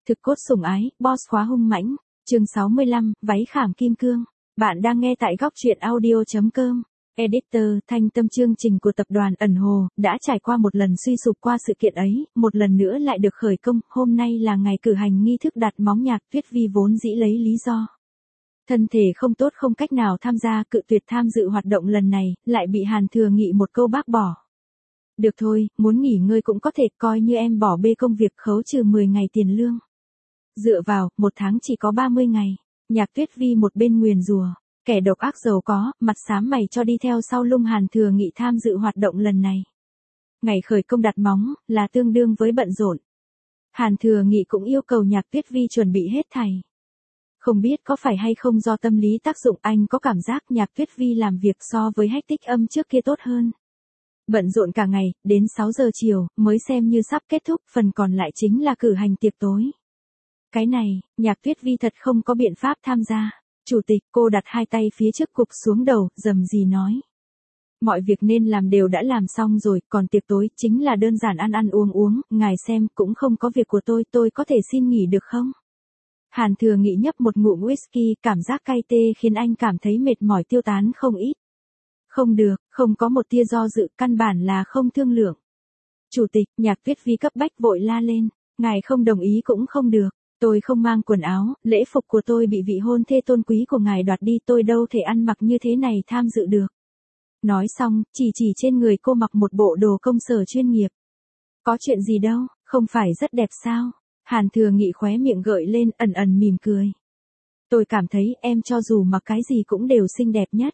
Thực cốt sủng ái, boss khóa hung mãnh. Chương 65, váy khảm kim cương. Bạn đang nghe tại góc truyện audio.com. Editor, Thanh Tâm. Chương trình của tập đoàn Ẩn Hồ đã trải qua một lần suy sụp qua sự kiện ấy, một lần nữa lại được khởi công. Hôm nay là ngày cử hành nghi thức đặt móng. Nhạc Tuyết Vi vốn dĩ lấy lý do thân thể không tốt không cách nào tham gia, cự tuyệt tham dự hoạt động lần này, lại bị Hàn Thừa Nghị một câu bác bỏ. Được thôi, muốn nghỉ ngơi cũng có thể, coi như em bỏ bê công việc, khấu trừ 10 ngày tiền lương. Dựa vào, một tháng chỉ có 30 ngày. Nhạc Tuyết Vi một bên nguyền rủa, kẻ độc ác giàu có, mặt xám mày cho đi theo sau lưng Hàn Thừa Nghị tham dự hoạt động lần này. Ngày khởi công đặt móng, là tương đương với bận rộn. Hàn Thừa Nghị cũng yêu cầu Nhạc Tuyết Vi chuẩn bị hết thảy. Không biết có phải hay không do tâm lý tác dụng, anh có cảm giác Nhạc Tuyết Vi làm việc so với Hách Tích Âm trước kia tốt hơn. Bận rộn cả ngày, đến 6 giờ chiều, mới xem như sắp kết thúc, phần còn lại chính là cử hành tiệc tối. Cái này, Nhạc Tuyết Vi thật không có biện pháp tham gia. Chủ tịch, cô đặt hai tay phía trước cụp xuống đầu, rầm rì nói. Mọi việc nên làm đều đã làm xong rồi, còn tiệc tối, chính là đơn giản ăn ăn uống uống, ngài xem, cũng không có việc của tôi có thể xin nghỉ được không? Hàn Thừa Nghị nhấp một ngụm whisky, cảm giác cay tê khiến anh cảm thấy mệt mỏi tiêu tán không ít. Không được, không có một tia do dự, căn bản là không thương lượng. Chủ tịch, Nhạc Tuyết Vi cấp bách vội la lên, ngài không đồng ý cũng không được, tôi không mang quần áo, lễ phục của tôi bị vị hôn thê tôn quý của ngài đoạt đi, tôi đâu thể ăn mặc như thế này tham dự được. Nói xong, chỉ trên người cô mặc một bộ đồ công sở chuyên nghiệp. Có chuyện gì đâu, không phải rất đẹp sao? Hàn Thừa Nghị khóe miệng gợi lên, ẩn ẩn mỉm cười. Tôi cảm thấy em cho dù mặc cái gì cũng đều xinh đẹp nhất.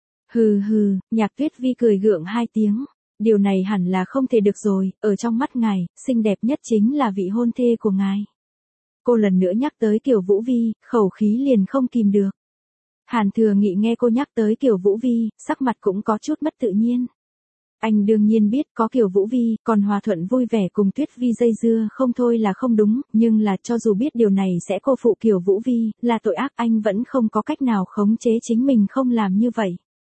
Hừ hừ, Nhạc Tuyết Vi cười gượng hai tiếng. Điều này hẳn là không thể được rồi, ở trong mắt ngài, xinh đẹp nhất chính là vị hôn thê của ngài. Cô lần nữa nhắc tới Kiều Vũ Vi, khẩu khí liền không kìm được. Hàn Thừa Nghị nghe cô nhắc tới Kiều Vũ Vi, sắc mặt cũng có chút mất tự nhiên. Anh đương nhiên biết có Kiều Vũ Vi, còn hòa thuận vui vẻ cùng Tuyết Vi dây dưa không thôi là không đúng, nhưng là cho dù biết điều này sẽ cô phụ Kiều Vũ Vi, là tội ác, anh vẫn không có cách nào khống chế chính mình không làm như vậy.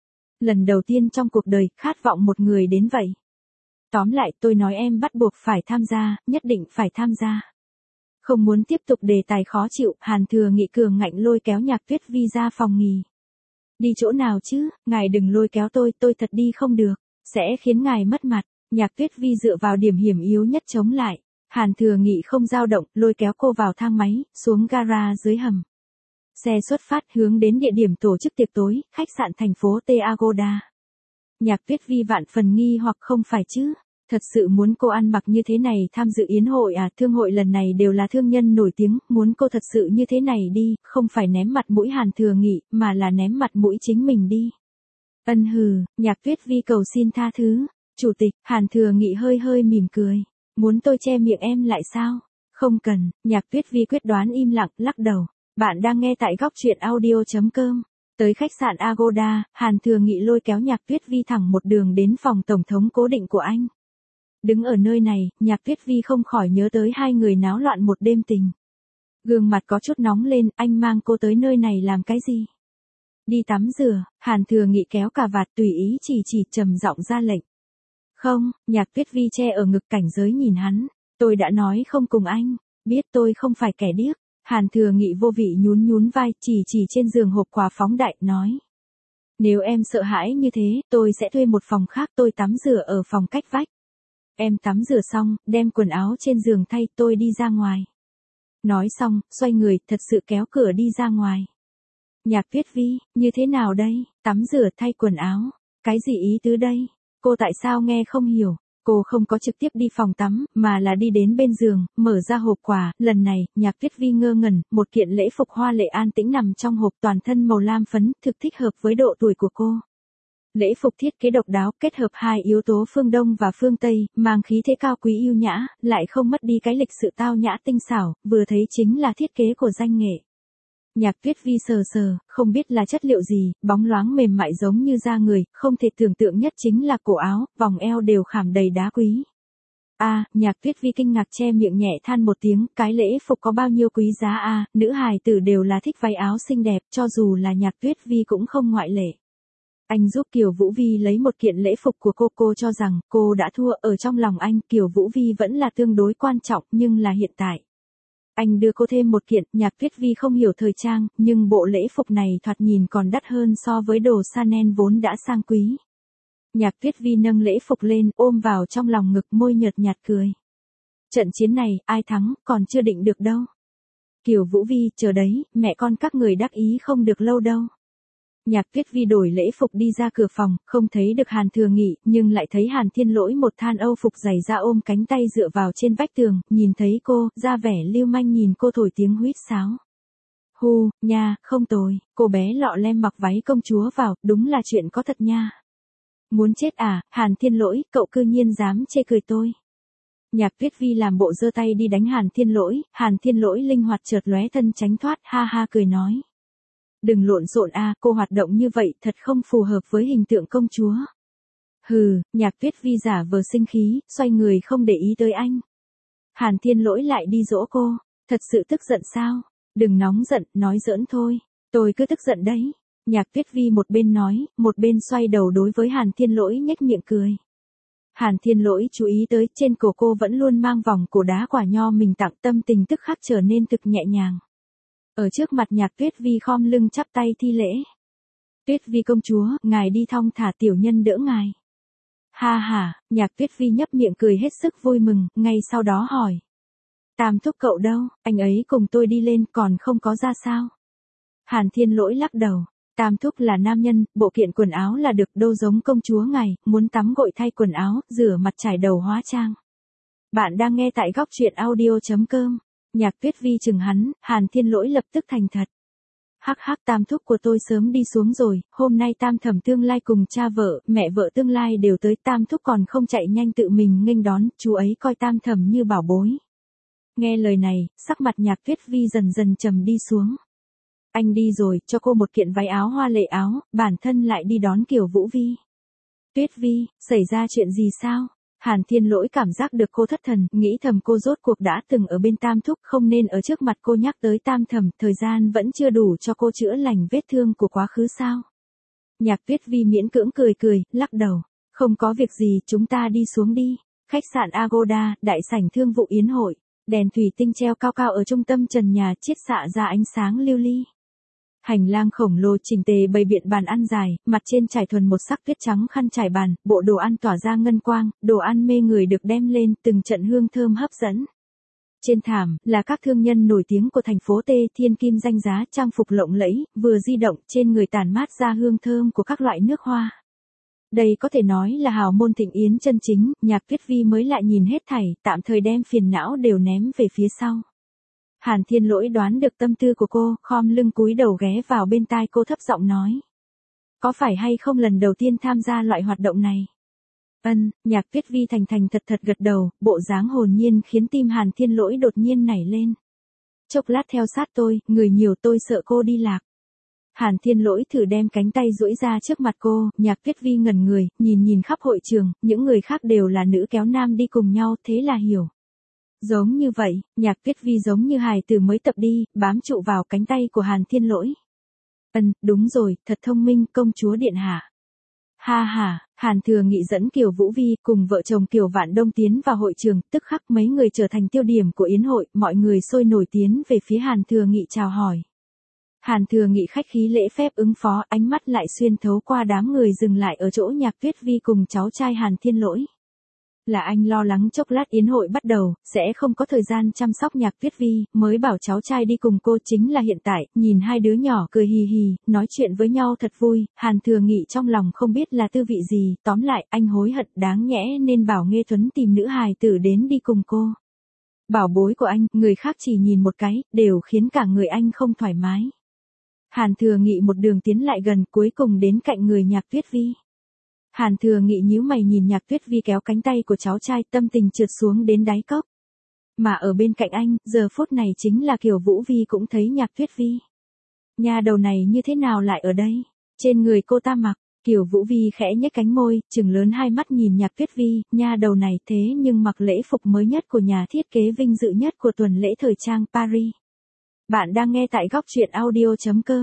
Lần đầu tiên trong cuộc đời, khát vọng một người đến vậy. Tóm lại, tôi nói em bắt buộc phải tham gia, nhất định phải tham gia. Không muốn tiếp tục đề tài khó chịu, Hàn Thừa Nghị cường ngạnh lôi kéo Nhạc Tuyết Vi ra phòng nghỉ. Đi chỗ nào chứ, ngài đừng lôi kéo tôi thật đi không được, sẽ khiến ngài mất mặt. Nhạc Tuyết Vi dựa vào điểm hiểm yếu nhất chống lại. Hàn Thừa Nghị không dao động, lôi kéo cô vào thang máy, xuống gara dưới hầm. Xe xuất phát hướng đến địa điểm tổ chức tiệc tối, khách sạn thành phố T Agoda. Nhạc Tuyết Vi vạn phần nghi hoặc, không phải chứ? Thật sự muốn cô ăn mặc như thế này tham dự yến hội à? Thương hội lần này đều là thương nhân nổi tiếng, muốn cô thật sự như thế này đi, không phải ném mặt mũi Hàn Thừa Nghị, mà là ném mặt mũi chính mình đi. Ân hừ, Nhạc Tuyết Vi cầu xin tha thứ. Chủ tịch, Hàn Thừa Nghị hơi mỉm cười. Muốn tôi che miệng em lại sao? Không cần, Nhạc Tuyết Vi quyết đoán im lặng, lắc đầu. Bạn đang nghe tại góc truyện audio.com. Tới khách sạn Agoda, Hàn Thừa Nghị lôi kéo Nhạc Tuyết Vi thẳng một đường đến phòng tổng thống cố định của anh. Đứng ở nơi này, Nhạc Tuyết Vi không khỏi nhớ tới hai người náo loạn một đêm tình. Gương mặt có chút nóng lên, anh mang cô tới nơi này làm cái gì? Đi tắm rửa, Hàn Thừa Nghị kéo cà vạt tùy ý chỉ trầm giọng ra lệnh. Không, Nhạc Tuyết Vi che ở ngực cảnh giới nhìn hắn. Tôi đã nói không cùng anh, biết tôi không phải kẻ điếc. Hàn Thừa Nghị vô vị nhún vai, chỉ trên giường hộp quà phóng đại, nói. Nếu em sợ hãi như thế, tôi sẽ thuê một phòng khác, tôi tắm rửa ở phòng cách vách. Em tắm rửa xong, đem quần áo trên giường thay, tôi đi ra ngoài. Nói xong, xoay người, thật sự kéo cửa đi ra ngoài. Nhạc Tuyết Vi, như thế nào đây? Tắm rửa thay quần áo. Cái gì ý tứ đây? Cô tại sao nghe không hiểu? Cô không có trực tiếp đi phòng tắm, mà là đi đến bên giường, mở ra hộp quà. Lần này, Nhạc Tuyết Vi ngơ ngẩn, một kiện lễ phục hoa lệ an tĩnh nằm trong hộp, toàn thân màu lam phấn, thực thích hợp với độ tuổi của cô. Lễ phục thiết kế độc đáo, kết hợp hai yếu tố phương Đông và phương Tây, mang khí thế cao quý yêu nhã, lại không mất đi cái lịch sự tao nhã tinh xảo, vừa thấy chính là thiết kế của danh nghệ. Nhạc Tuyết Vi sờ, không biết là chất liệu gì, bóng loáng mềm mại giống như da người, không thể tưởng tượng nhất chính là cổ áo, vòng eo đều khảm đầy đá quý. Nhạc Tuyết Vi kinh ngạc che miệng nhẹ than một tiếng, cái lễ phục có bao nhiêu quý giá nữ hài tử đều là thích váy áo xinh đẹp, cho dù là Nhạc Tuyết Vi cũng không ngoại lệ. Anh giúp Kiều Vũ Vi lấy một kiện lễ phục của cô cho rằng cô đã thua, ở trong lòng anh, Kiều Vũ Vi vẫn là tương đối quan trọng, nhưng là hiện tại. Anh đưa cô thêm một kiện, Nhạc Tuyết Vi không hiểu thời trang, nhưng bộ lễ phục này thoạt nhìn còn đắt hơn so với đồ Chanel vốn đã sang quý. Nhạc Tuyết Vi nâng lễ phục lên, ôm vào trong lòng ngực, môi nhợt nhạt cười. Trận chiến này, ai thắng, còn chưa định được đâu. Kiều Vũ Vi, chờ đấy, mẹ con các người đắc ý không được lâu đâu. Nhạc Tuyết Vi đổi lễ phục đi ra cửa phòng, không thấy được Hàn Thừa Nghị, nhưng lại thấy Hàn Thiên Lỗi một than âu phục dày ra ôm cánh tay dựa vào trên vách tường, nhìn thấy cô, ra vẻ lưu manh nhìn cô thổi tiếng huýt sáo. Hu, nha, không tồi, cô bé lọ lem mặc váy công chúa vào, đúng là chuyện có thật nha. Muốn chết à, Hàn Thiên Lỗi, cậu cư nhiên dám chê cười tôi. Nhạc Tuyết Vi làm bộ giơ tay đi đánh Hàn Thiên Lỗi linh hoạt chợt lóe thân tránh thoát, ha ha cười nói. Đừng lộn xộn a, cô hoạt động như vậy thật không phù hợp với hình tượng công chúa. Hừ, Nhạc Tuyết Vi giả vờ sinh khí, xoay người không để ý tới anh. Hàn Thiên Lỗi lại đi dỗ cô, thật sự tức giận sao? Đừng nóng giận, nói giỡn thôi, tôi cứ tức giận đấy. Nhạc Tuyết Vi một bên nói, một bên xoay đầu đối với Hàn Thiên Lỗi nhếch miệng cười. Hàn Thiên Lỗi chú ý tới trên cổ cô vẫn luôn mang vòng cổ đá quả nho mình tặng, tâm tình tức khắc trở nên thực nhẹ nhàng. Ở trước mặt Nhạc Tuyết Vi khom lưng chắp tay thi lễ. Tuyết Vi công chúa, ngài đi thong thả, tiểu nhân đỡ ngài. Ha ha, Nhạc Tuyết Vi nhấp miệng cười hết sức vui mừng, ngay sau đó hỏi. Tam thúc cậu đâu, anh ấy cùng tôi đi lên còn không có ra sao? Hàn Thiên Lỗi lắc đầu. Tam thúc là nam nhân, bộ kiện quần áo là được, đâu giống công chúa ngài, muốn tắm gội thay quần áo, rửa mặt trải đầu hóa trang. Bạn đang nghe tại góc truyện audio.com. Nhạc Tuyết Vi chừng hắn, Hàn Thiên Lỗi lập tức thành thật. Hắc hắc, tam thúc của tôi sớm đi xuống rồi, hôm nay tam thẩm tương lai cùng cha vợ, mẹ vợ tương lai đều tới, tam thúc còn không chạy nhanh tự mình nghênh đón, chú ấy coi tam thẩm như bảo bối. Nghe lời này, sắc mặt Nhạc Tuyết Vi dần dần trầm đi xuống. Anh đi rồi, cho cô một kiện váy áo hoa lệ áo, bản thân lại đi đón Kiều Vũ Vi. Tuyết Vi, xảy ra chuyện gì sao? Hàn Thiên Lỗi cảm giác được cô thất thần, nghĩ thầm cô rốt cuộc đã từng ở bên tam thúc, không nên ở trước mặt cô nhắc tới tam thẩm, thời gian vẫn chưa đủ cho cô chữa lành vết thương của quá khứ sao? Nhạc Tuyết Vi miễn cưỡng cười, lắc đầu. Không có việc gì, chúng ta đi xuống đi. Khách sạn Agoda, đại sảnh thương vụ yến hội. Đèn thủy tinh treo cao cao ở trung tâm trần nhà chiết xạ ra ánh sáng lưu ly. Hành lang khổng lồ chỉnh tề bày biện bàn ăn dài, mặt trên trải thuần một sắc tuyết trắng khăn trải bàn, bộ đồ ăn tỏa ra ngân quang, đồ ăn mê người được đem lên, từng trận hương thơm hấp dẫn. Trên thảm, là các thương nhân nổi tiếng của thành phố T Thiên Kim danh giá, trang phục lộng lẫy, vừa di động, trên người tản mát ra hương thơm của các loại nước hoa. Đây có thể nói là hào môn thịnh yến chân chính, Nhạc Tuyết Vi mới lại nhìn hết thảy, tạm thời đem phiền não đều ném về phía sau. Hàn Thiên Lỗi đoán được tâm tư của cô, khom lưng cúi đầu ghé vào bên tai cô thấp giọng nói. Có phải hay không lần đầu tiên tham gia loại hoạt động này? Nhạc Tuyết Vi thành thật gật đầu, bộ dáng hồn nhiên khiến tim Hàn Thiên Lỗi đột nhiên nảy lên. Chốc lát theo sát tôi, người nhiều tôi sợ cô đi lạc. Hàn Thiên Lỗi thử đem cánh tay duỗi ra trước mặt cô, Nhạc Tuyết Vi ngẩn người, nhìn khắp hội trường, những người khác đều là nữ kéo nam đi cùng nhau, thế là hiểu. Giống như vậy, Nhạc Tuyết Vi giống như hài tử mới tập đi, bám trụ vào cánh tay của Hàn Thiên Lỗi. Đúng rồi, thật thông minh, công chúa điện hạ. Ha ha, Hàn Thừa Nghị dẫn Kiều Vũ Vi cùng vợ chồng Kiều Vạn Đông tiến vào hội trường, tức khắc mấy người trở thành tiêu điểm của yến hội, mọi người sôi nổi tiến về phía Hàn Thừa Nghị chào hỏi. Hàn Thừa Nghị khách khí lễ phép ứng phó, ánh mắt lại xuyên thấu qua đám người dừng lại ở chỗ Nhạc Tuyết Vi cùng cháu trai Hàn Thiên Lỗi. Là anh lo lắng chốc lát yến hội bắt đầu, sẽ không có thời gian chăm sóc Nhạc Tuyết Vi, mới bảo cháu trai đi cùng cô, chính là hiện tại, nhìn hai đứa nhỏ cười hì hì, nói chuyện với nhau thật vui, Hàn Thừa Nghị trong lòng không biết là tư vị gì, tóm lại, anh hối hận đáng nhẽ nên bảo Nghê Thuấn tìm nữ hài tử đến đi cùng cô. Bảo bối của anh, người khác chỉ nhìn một cái, đều khiến cả người anh không thoải mái. Hàn Thừa Nghị một đường tiến lại gần, cuối cùng đến cạnh người Nhạc Tuyết Vi. Hàn Thừa Nghị nhíu mày nhìn Nhạc Tuyết Vi kéo cánh tay của cháu trai, tâm tình trượt xuống đến đáy cốc. Mà ở bên cạnh anh, giờ phút này chính là Kiều Vũ Vi cũng thấy Nhạc Tuyết Vi. Nhà đầu này như thế nào lại ở đây? Trên người cô ta mặc, Kiều Vũ Vi khẽ nhếch cánh môi, trừng lớn hai mắt nhìn Nhạc Tuyết Vi, nhà đầu này thế nhưng mặc lễ phục mới nhất của nhà thiết kế vinh dự nhất của tuần lễ thời trang Paris. Bạn đang nghe tại góc truyện audio.com.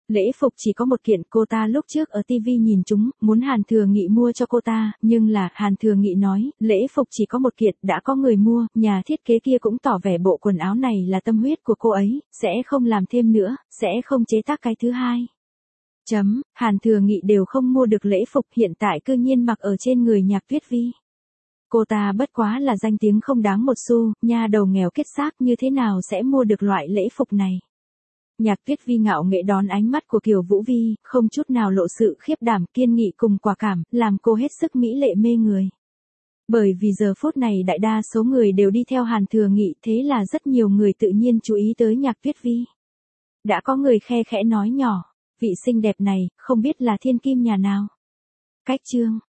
Lễ phục chỉ có một kiện, cô ta lúc trước ở TV nhìn chúng, muốn Hàn Thừa Nghị mua cho cô ta, nhưng là, Hàn Thừa Nghị nói, lễ phục chỉ có một kiện, đã có người mua, nhà thiết kế kia cũng tỏ vẻ bộ quần áo này là tâm huyết của cô ấy, sẽ không làm thêm nữa, sẽ không chế tác cái thứ hai. Hàn Thừa Nghị đều không mua được lễ phục, hiện tại cư nhiên mặc ở trên người Nhạc Tuyết Vi. Cô ta bất quá là danh tiếng không đáng một xu, nha đầu nghèo kết xác như thế nào sẽ mua được loại lễ phục này. Nhạc Tuyết Vi ngạo nghễ đón ánh mắt của Kiều Vũ Vi, không chút nào lộ sự khiếp đảm, kiên nghị cùng quả cảm, làm cô hết sức mỹ lệ mê người. Bởi vì giờ phút này đại đa số người đều đi theo Hàn Thừa Nghị, thế là rất nhiều người tự nhiên chú ý tới Nhạc Tuyết Vi. Đã có người khe khẽ nói nhỏ, vị xinh đẹp này, không biết là thiên kim nhà nào. Cách chương